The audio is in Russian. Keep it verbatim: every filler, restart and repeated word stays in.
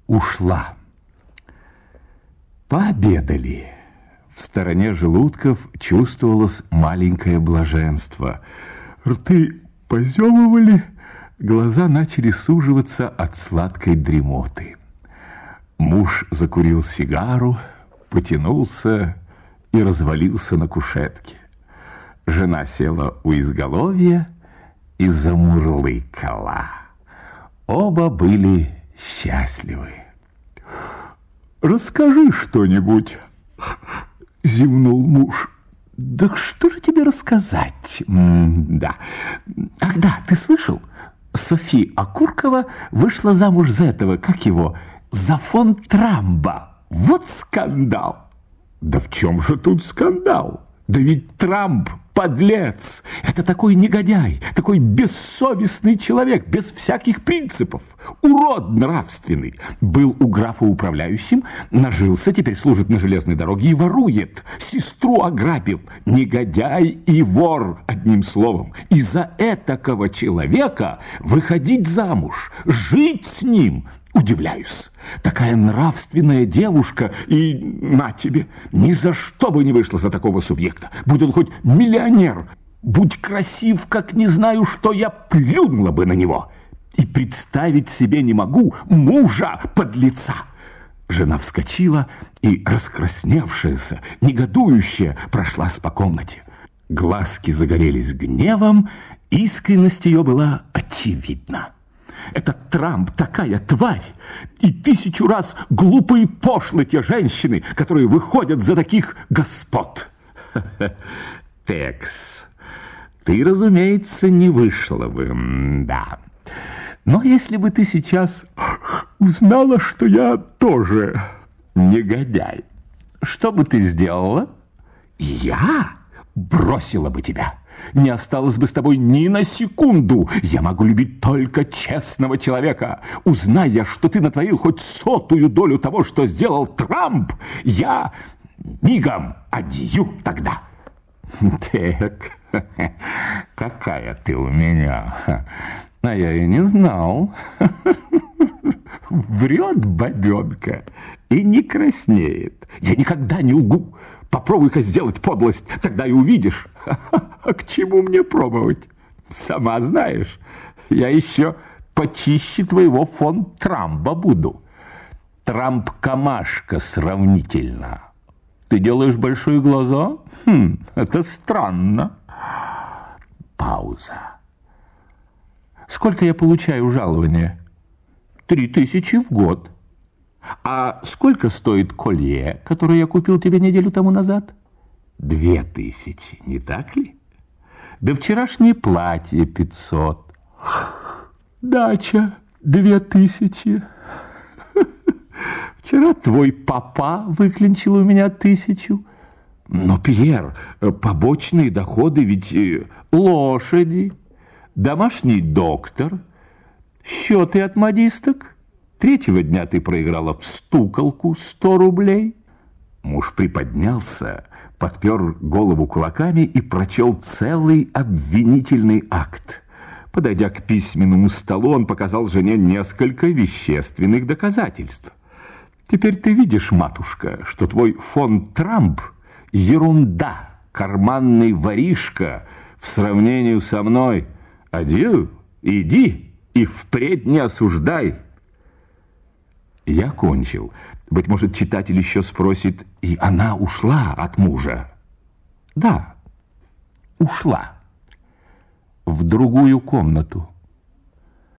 ушла. Пообедали. В стороне желудков чувствовалось маленькое блаженство. Рты позевывали, глаза начали суживаться от сладкой дремоты. Муж закурил сигару, потянулся и развалился на кушетке. Жена села у изголовья и замурлыкала. Оба были счастливы. «Расскажи что-нибудь», — зевнул муж. «Да что же тебе рассказать? М да. Ах да, ты слышал? Софи Окуркова вышла замуж за этого, как его, за фон Трамба. Вот скандал!» «Да в чем же тут скандал? Да ведь Трамп подлец! Это такой негодяй, такой бессовестный человек, без всяких принципов, урод нравственный. Был у графа управляющим, нажился, теперь служит на железной дороге и ворует. Сестру ограбил. Негодяй и вор, одним словом. Из-за этакого человека выходить замуж, жить с ним... Удивляюсь. Такая нравственная девушка, и на тебе, ни за что бы не вышла за такого субъекта. Будь он хоть миллионер, будь красив, как не знаю что, я плюнула бы на него. И представить себе не могу мужа подлеца. Жена вскочила и, раскрасневшаяся, негодующая, прошлась по комнате. Глазки загорелись гневом, искренность ее была очевидна. Этот Трамп такая тварь, и тысячу раз глупы и пошлы те женщины, которые выходят за таких господ. Текс, ты, разумеется, не вышла бы, да. Но если бы ты сейчас узнала, что я тоже негодяй, что бы ты сделала? Я бросила бы тебя. Не осталось бы с тобой ни на секунду. Я могу любить только честного человека. Узнай я, что ты натворил хоть сотую долю того, что сделал Трамп, я мигом адью тогда. Так, какая ты у меня. А я и не знал. Врет бабенка и не краснеет. Я никогда не лгу. Попробуй-ка сделать подлость, тогда и увидишь. А к чему мне пробовать? Сама знаешь, я еще почище твоего фон Трамба буду. Трамп-камашка сравнительно. Ты делаешь большие глаза? Хм, это странно. Пауза. Сколько я получаю жалования? Три тысячи в год. А сколько стоит колье, которое я купил тебе неделю тому назад? Две тысячи, не так ли? Да вчерашнее платье пятьсот. Дача две тысячи. Вчера твой папа выклинчил у меня тысячу. Но, Пьер, побочные доходы ведь лошади, домашний доктор, счеты от модисток. Третьего дня ты проиграла в стуколку сто рублей. Муж приподнялся, подпер голову кулаками и прочел целый обвинительный акт. Подойдя к письменному столу, он показал жене несколько вещественных доказательств. Теперь ты видишь, матушка, что твой фон Трамп — ерунда, карманный воришка в сравнении со мной. Адью, иди и впредь не осуждай. Я кончил. Быть может, читатель еще спросит, и она ушла от мужа? Да, ушла. В другую комнату.